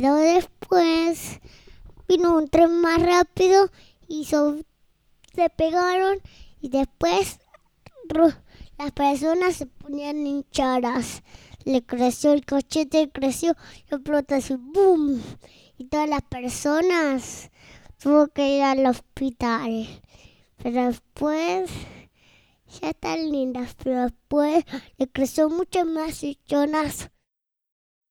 Pero después vino un tren más rápido y se pegaron y después las personas se ponían hinchadas. Le creció el cachete, creció y explotó así, ¡boom! Y todas las personas tuvo que ir al hospital. Pero después ya están lindas, pero después le creció muchas más chichonas.